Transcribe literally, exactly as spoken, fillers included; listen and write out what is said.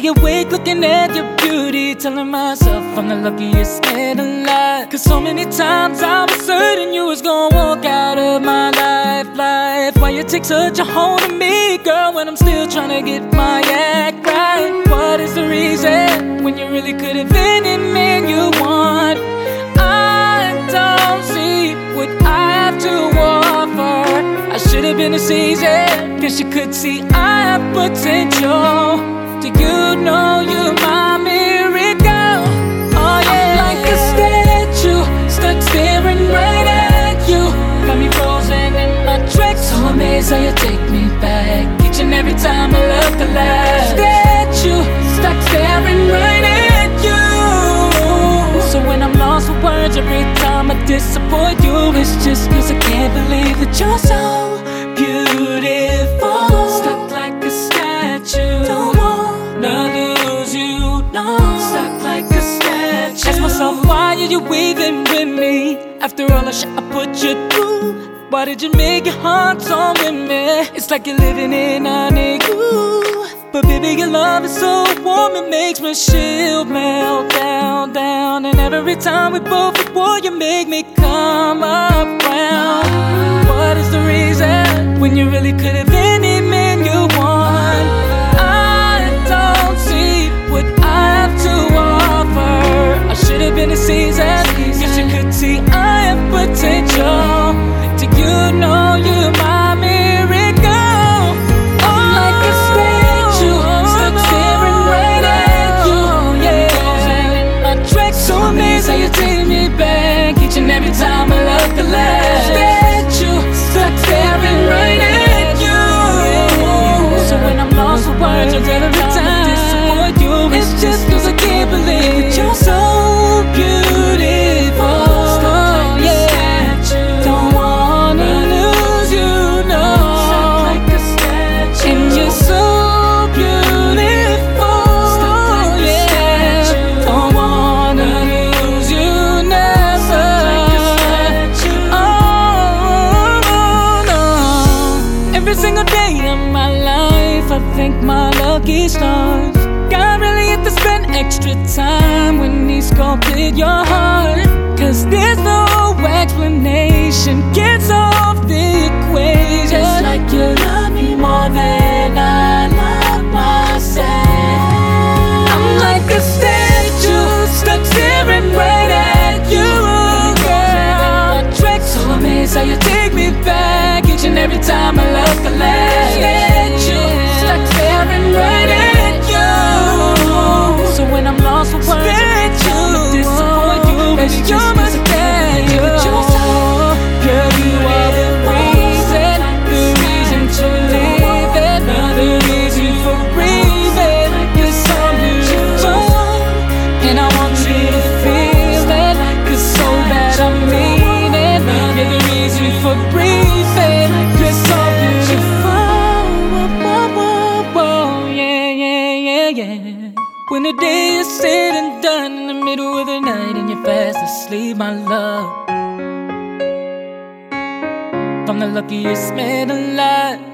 stay awake looking at your beauty, telling myself I'm the luckiest man alive. Cause so many times I was certain you was gonna walk out of my life. Life, why you take such a hold of me, girl, when I'm still trying to get my act right? What is the reason when you really could have been any man you want? I don't see what I have to offer. I should have been a season, cause you could see I have potential. Do you know you're my miracle? Oh yeah, I'm like a statue, stuck staring right at you. Got me frozen in my tracks, so amazed how you take me back each and every time I look alive. Statue, stuck staring right at you. So when I'm lost for words every time I disappoint you, it's just cause I can't believe that you're so beautiful. Stuck like a statue, don't wanna lose you, no. Stuck like a statue. Ask myself, why are you weaving with me? After all the shit I put you through, why did you make your heart so with me? It's like you're living in an igloo. But baby, your love is so warm, it makes my shield melt down, down. And every time we both at war, you make me come around. What is the reason when you really could have been any man you want? I don't see what I have to offer. I should have been a season, cause you could see I have potential. Do you know you're my miracle? I'm like a statue, stuck staring right at you. Yeah, my tracks, so amazed how you take me back each and every time I look alive. Statue, stuck staring right at you. So when I'm lost for words every time I disappoint you, it's just cause I can't believe that you're so beautiful. Thank my lucky stars. God really had to spend extra time when he sculpted your heart. Cause there's no explanation gets off the equation. Just like you love me more than I love myself. I'm like a statue, stuck staring right at you, girl. Tracks, so amazed how you take me back each and every time I look alive. Right at you. So when I'm lost for words, I disappoint you. Baby, you're my statue. You're so girl, you are the reason, the reason to live it, the reason for breathing. You're so beautiful, and I want you to feel it, cause so bad I mean it. You're the reason for breathing. You're so beautiful. When the day is said and done, in the middle of the night and you're fast asleep, my love, I'm the luckiest man alive.